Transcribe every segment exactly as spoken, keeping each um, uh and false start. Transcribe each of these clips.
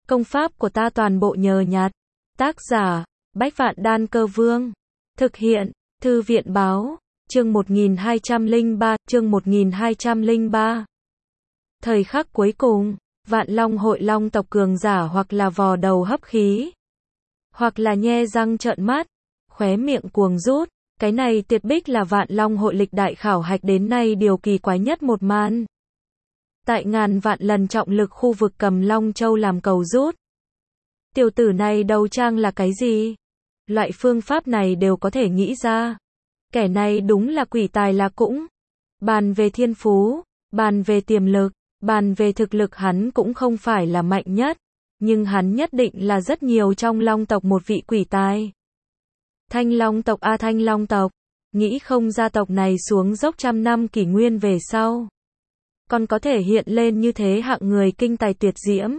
Công pháp của ta toàn bộ nhờ nhặt. Tác giả, Bách Vạn Đan Cơ Vương. Thực hiện, Thư viện báo, chương một nghìn hai trăm lẻ ba, chương một nghìn hai trăm lẻ ba. Thời khắc cuối cùng, Vạn Long hội long tộc cường giả hoặc là vò đầu hấp khí, hoặc là nhe răng trợn mắt, khóe miệng cuồng rút. Cái này tuyệt bích là Vạn Long hội lịch đại khảo hạch đến nay điều kỳ quái nhất một màn. Tại ngàn vạn lần trọng lực khu vực cầm Long Châu làm cầu rút. Tiểu tử này đầu trang là cái gì? Loại phương pháp này đều có thể nghĩ ra. Kẻ này đúng là quỷ tài là cũng. Bàn về thiên phú, bàn về tiềm lực, bàn về thực lực hắn cũng không phải là mạnh nhất. Nhưng hắn nhất định là rất nhiều trong Long tộc một vị quỷ tài. Thanh Long tộc a Thanh Long tộc. Nghĩ không gia tộc này xuống dốc trăm năm kỷ nguyên về sau. Còn có thể hiện lên như thế hạng người kinh tài tuyệt diễm.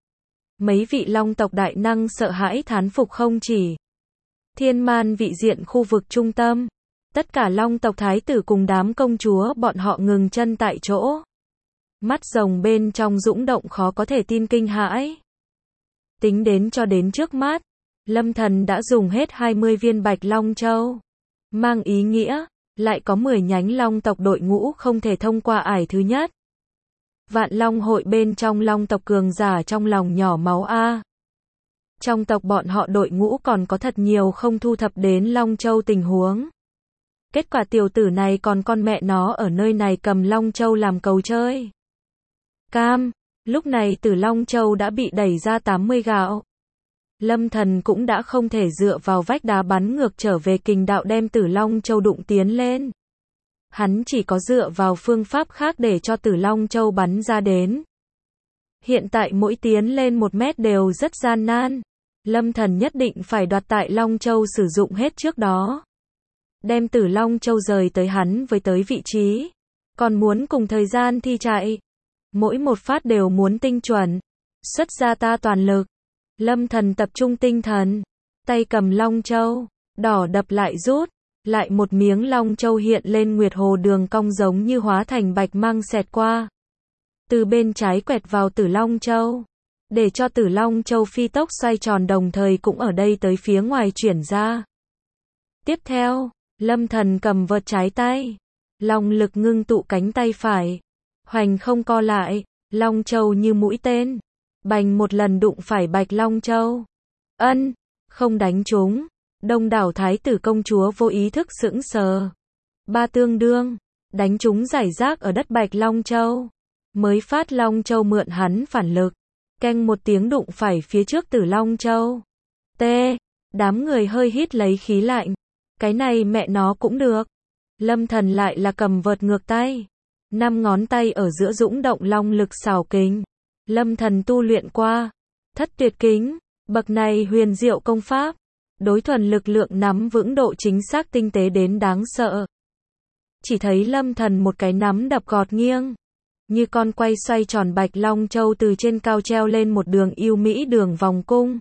Mấy vị Long tộc đại năng sợ hãi thán phục không chỉ. Thiên Man vị diện khu vực trung tâm. Tất cả Long tộc thái tử cùng đám công chúa bọn họ ngừng chân tại chỗ. Mắt rồng bên trong dũng động khó có thể tin kinh hãi. Tính đến cho đến trước mắt, Lâm Thần đã dùng hết hai mươi viên Bạch Long Châu. Mang ý nghĩa, lại có mười nhánh Long tộc đội ngũ không thể thông qua ải thứ nhất. Vạn Long hội bên trong Long tộc cường giả trong lòng nhỏ máu a. Trong tộc bọn họ đội ngũ còn có thật nhiều không thu thập đến Long Châu tình huống. Kết quả tiểu tử này còn con mẹ nó ở nơi này cầm Long Châu làm cầu chơi. Cam, lúc này Tử Long Châu đã bị đẩy ra tám mươi gạo. Lâm Thần cũng đã không thể dựa vào vách đá bắn ngược trở về kình đạo đem Tử Long Châu đụng tiến lên. Hắn chỉ có dựa vào phương pháp khác để cho Tử Long Châu bắn ra đến. Hiện tại mỗi tiến lên một mét đều rất gian nan. Lâm Thần nhất định phải đoạt tại Long Châu sử dụng hết trước đó. Đem Tử Long Châu rời tới hắn với tới vị trí. Còn muốn cùng thời gian thi chạy. Mỗi một phát đều muốn tinh chuẩn. Xuất ra ta toàn lực. Lâm Thần tập trung tinh thần. Tay cầm Long Châu. Đỏ đập lại rút. Lại một miếng Long Châu hiện lên nguyệt hồ đường cong giống như hóa thành bạch mang xẹt qua. Từ bên trái quẹt vào Tử Long Châu. Để cho Tử Long Châu phi tốc xoay tròn đồng thời cũng ở đây tới phía ngoài chuyển ra. Tiếp theo, Lâm Thần cầm vợt trái tay. Long lực ngưng tụ cánh tay phải. Hoành không co lại, Long Châu như mũi tên. Bành một lần đụng phải Bạch Long Châu. Ân, không đánh trúng. Đông đảo thái tử công chúa vô ý thức sững sờ. Ba tương đương, đánh trúng giải rác ở đất Bạch Long Châu. Mới phát Long Châu mượn hắn phản lực. Keng một tiếng đụng phải phía trước Tử Long Châu. T. Đám người hơi hít lấy khí lạnh. Cái này mẹ nó cũng được. Lâm Thần lại là cầm vợt ngược tay. Năm ngón tay ở giữa dũng động long lực xảo kính. Lâm Thần tu luyện qua. Thất tuyệt kính. Bậc này huyền diệu công pháp. Đối thuần lực lượng nắm vững độ chính xác tinh tế đến đáng sợ. Chỉ thấy Lâm Thần một cái nắm đập gọt nghiêng. Như con quay xoay tròn Bạch Long Châu từ trên cao treo lên một đường yêu mỹ đường vòng cung.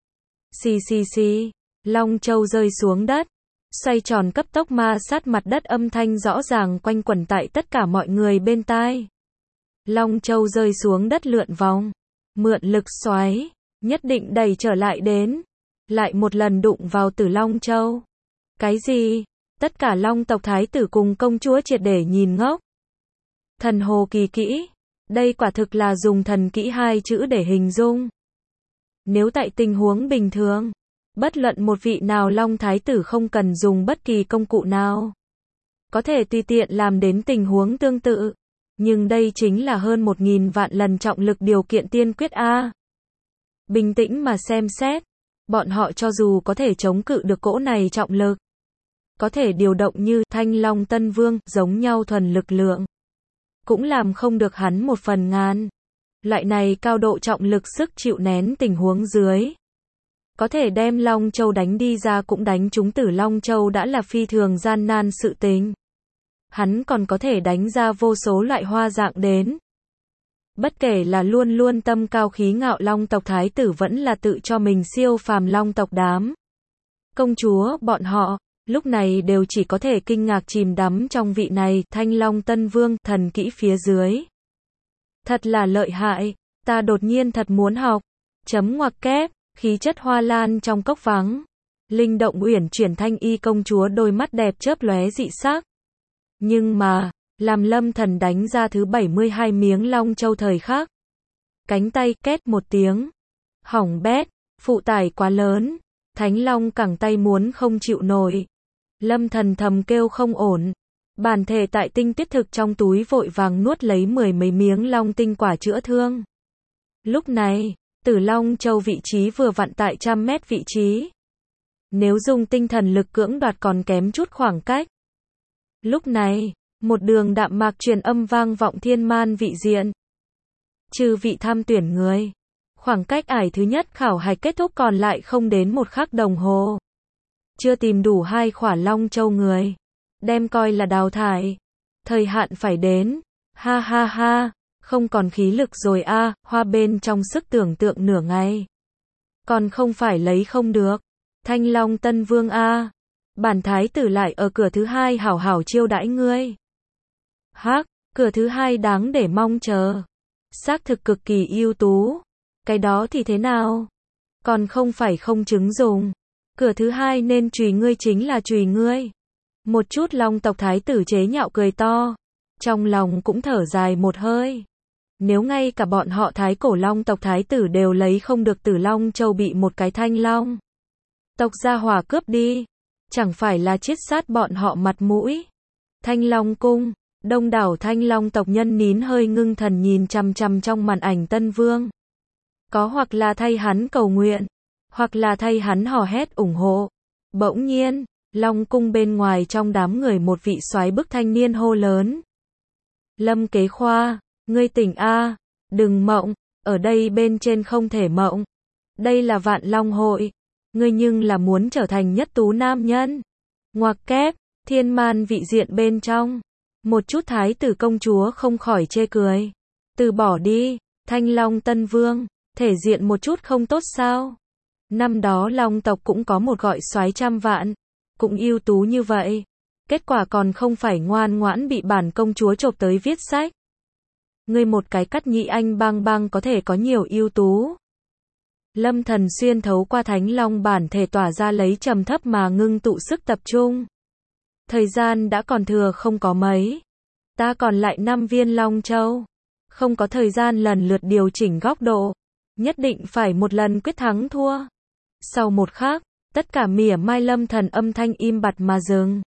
Xì xì xì. Long Châu rơi xuống đất. Xoay tròn cấp tốc ma sát mặt đất âm thanh rõ ràng quanh quẩn tại tất cả mọi người bên tai. Long Châu rơi xuống đất lượn vòng. Mượn lực xoáy. Nhất định đẩy trở lại đến. Lại một lần đụng vào Tử Long Châu. Cái gì? Tất cả Long tộc thái tử cùng công chúa triệt để nhìn ngốc. Thần hồ kỳ kỹ. Đây quả thực là dùng thần kỹ hai chữ để hình dung. Nếu tại tình huống bình thường, bất luận một vị nào Long thái tử không cần dùng bất kỳ công cụ nào. Có thể tùy tiện làm đến tình huống tương tự. Nhưng đây chính là hơn một nghìn vạn lần trọng lực điều kiện tiên quyết A. Bình tĩnh mà xem xét. Bọn họ cho dù có thể chống cự được cỗ này trọng lực. Có thể điều động như Thanh Long Tân Vương giống nhau thuần lực lượng. Cũng làm không được hắn một phần ngàn. Loại này cao độ trọng lực sức chịu nén tình huống dưới. Có thể đem Long Châu đánh đi ra cũng đánh trúng Tử Long Châu đã là phi thường gian nan sự tình. Hắn còn có thể đánh ra vô số loại hoa dạng đến. Bất kể là luôn luôn tâm cao khí ngạo Long tộc thái tử vẫn là tự cho mình siêu phàm Long tộc đám. Công chúa bọn họ, lúc này đều chỉ có thể kinh ngạc chìm đắm trong vị này Thanh Long Tân Vương thần kỹ phía dưới. Thật là lợi hại, ta đột nhiên thật muốn học. Chấm ngoặc kép, khí chất hoa lan trong cốc vắng. Linh động uyển chuyển thanh y công chúa đôi mắt đẹp chớp lóe dị sắc. Nhưng mà, làm Lâm Thần đánh ra thứ bảy mươi hai miếng long châu thời khắc. Cánh tay két một tiếng. Hỏng bét, phụ tải quá lớn. Thánh long cẳng tay muốn không chịu nổi. Lâm Thần thầm kêu không ổn. Bản thể tại tinh tiết thực trong túi vội vàng nuốt lấy mười mấy miếng long tinh quả chữa thương. Lúc này, Tử Long Châu vị trí vừa vặn tại trăm mét vị trí. Nếu dùng tinh thần lực cưỡng đoạt còn kém chút khoảng cách. Lúc này, một đường đạm mạc truyền âm vang vọng thiên man vị diện. Trừ vị tham tuyển người. Khoảng cách ải thứ nhất khảo hạch kết thúc còn lại không đến một khắc đồng hồ. Chưa tìm đủ hai khỏa Long Châu người. Đem coi là đào thải. Thời hạn phải đến. Ha ha ha. Không còn khí lực rồi a, à, hoa bên trong sức tưởng tượng nửa ngày. Còn không phải lấy không được. Thanh Long Tân Vương a, à. Bản thái tử lại ở cửa thứ hai hảo hảo chiêu đãi ngươi. Hắc, cửa thứ hai đáng để mong chờ. Xác thực cực kỳ ưu tú. Cái đó thì thế nào? Còn không phải không chứng dùng. Cửa thứ hai nên chùy ngươi chính là chùy ngươi. Một chút Long tộc thái tử chế nhạo cười to. Trong lòng cũng thở dài một hơi. Nếu ngay cả bọn họ thái cổ Long tộc thái tử đều lấy không được Tử Long Châu bị một cái Thanh Long tộc gia hỏa cướp đi. Chẳng phải là chiết sát bọn họ mặt mũi. Thanh Long cung, đông đảo Thanh Long tộc nhân nín hơi ngưng thần nhìn chằm chằm trong màn ảnh Tân Vương. Có hoặc là thay hắn cầu nguyện, hoặc là thay hắn hò hét ủng hộ. Bỗng nhiên, Long cung bên ngoài trong đám người một vị soái bức thanh niên hô lớn. Lâm Kế Khoa, ngươi tỉnh a, đừng mộng, ở đây bên trên không thể mộng. Đây là Vạn Long hội, ngươi nhưng là muốn trở thành nhất tú nam nhân. Ngoặc kép, thiên man vị diện bên trong. Một chút thái tử công chúa không khỏi chê cười. Từ bỏ đi, Thanh Long Tân Vương, thể diện một chút không tốt sao? Năm đó Long tộc cũng có một gọi soái trăm vạn, cũng ưu tú như vậy. Kết quả còn không phải ngoan ngoãn bị bản công chúa chộp tới viết sách. Ngươi một cái cắt nhị anh bang bang có thể có nhiều ưu tú. Lâm Thần xuyên thấu qua Thánh Long bản thể tỏa ra lấy trầm thấp mà ngưng tụ sức tập trung. Thời gian đã còn thừa không có mấy. Ta còn lại năm viên Long Châu. Không có thời gian lần lượt điều chỉnh góc độ. Nhất định phải một lần quyết thắng thua. Sau một khắc, tất cả mỉa mai Lâm Thần âm thanh im bặt mà dừng.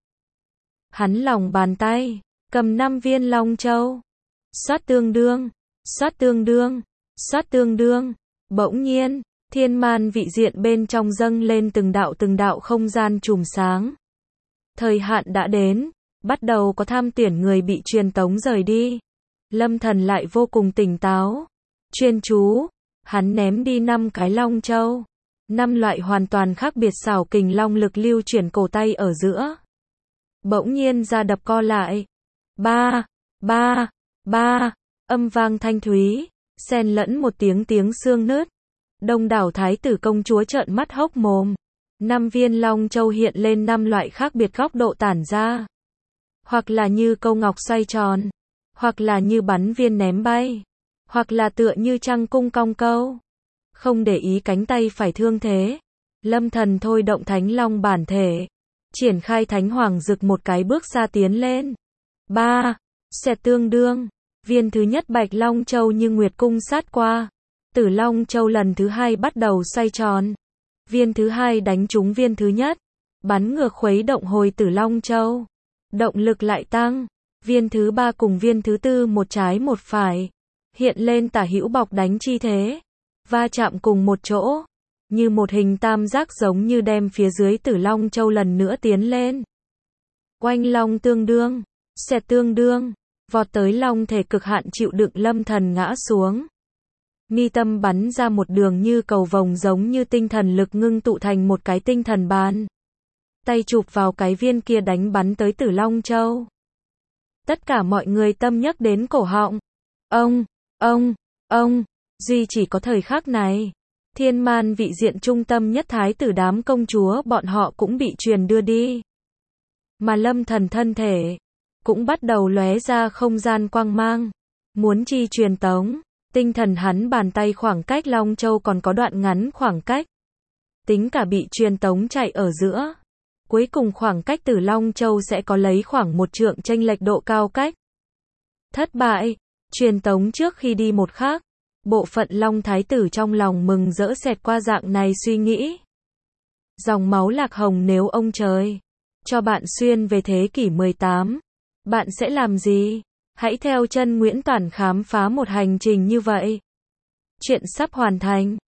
Hắn lòng bàn tay, cầm năm viên Long Châu. Xoát tương đương, xoát tương đương, xoát tương đương. Bỗng nhiên, thiên man vị diện bên trong dâng lên từng đạo từng đạo không gian chùm sáng. Thời hạn đã đến, bắt đầu có tham tuyển người bị truyền tống rời đi. Lâm Thần lại vô cùng tỉnh táo. Chuyên chú, hắn ném đi năm cái Long Châu. Năm loại hoàn toàn khác biệt xảo kình long lực lưu chuyển cổ tay ở giữa. Bỗng nhiên ra đập co lại. Ba, ba, ba, âm vang thanh thúy, xen lẫn một tiếng tiếng xương nứt. Đông đảo thái tử công chúa trợn mắt hốc mồm. Năm viên Long Châu hiện lên năm loại khác biệt góc độ tản ra. Hoặc là như câu ngọc xoay tròn, hoặc là như bắn viên ném bay, hoặc là tựa như trăng cung cong câu. Không để ý cánh tay phải thương thế, Lâm Thần thôi động Thánh Long bản thể, triển khai Thánh Hoàng Dực một cái bước ra tiến lên. Ba, sẽ tương đương, viên thứ nhất Bạch Long Châu như nguyệt cung sát qua. Tử Long Châu lần thứ hai bắt đầu xoay tròn. Viên thứ hai đánh trúng viên thứ nhất, bắn ngược khuấy động hồi Tử Long Châu. Động lực lại tăng. Viên thứ ba cùng viên thứ tư một trái một phải, hiện lên tả hữu bọc đánh chi thế, va chạm cùng một chỗ, như một hình tam giác giống như đem phía dưới Tử Long Châu lần nữa tiến lên. Oanh long tương đương, xẹt tương đương, vọt tới long thể cực hạn chịu đựng Lâm Thần ngã xuống. Mi tâm bắn ra một đường như cầu vồng giống như tinh thần lực ngưng tụ thành một cái tinh thần bàn. Tay chụp vào cái viên kia đánh bắn tới Tử Long Châu. Tất cả mọi người tâm nhắc đến cổ họng. Ông, ông, ông, duy chỉ có thời khắc này. Thiên man vị diện trung tâm nhất thái tử đám công chúa bọn họ cũng bị truyền đưa đi. Mà Lâm Thần thân thể cũng bắt đầu lóe ra không gian quang mang. Muốn chi truyền tống, Tinh thần hắn bàn tay khoảng cách Long Châu còn có đoạn ngắn khoảng cách. Tính cả bị truyền tống chạy ở giữa. Cuối cùng khoảng cách từ Long Châu sẽ có lấy khoảng một trượng chênh lệch độ cao cách. Thất bại, truyền tống trước khi đi một khác. Bộ phận Long Thái tử trong lòng mừng rỡ xẹt qua dạng này suy nghĩ. Dòng máu Lạc Hồng nếu ông trời cho bạn xuyên về thế kỷ mười tám, bạn sẽ làm gì? Hãy theo chân Nguyễn Toản khám phá một hành trình như vậy. Chuyện sắp hoàn thành.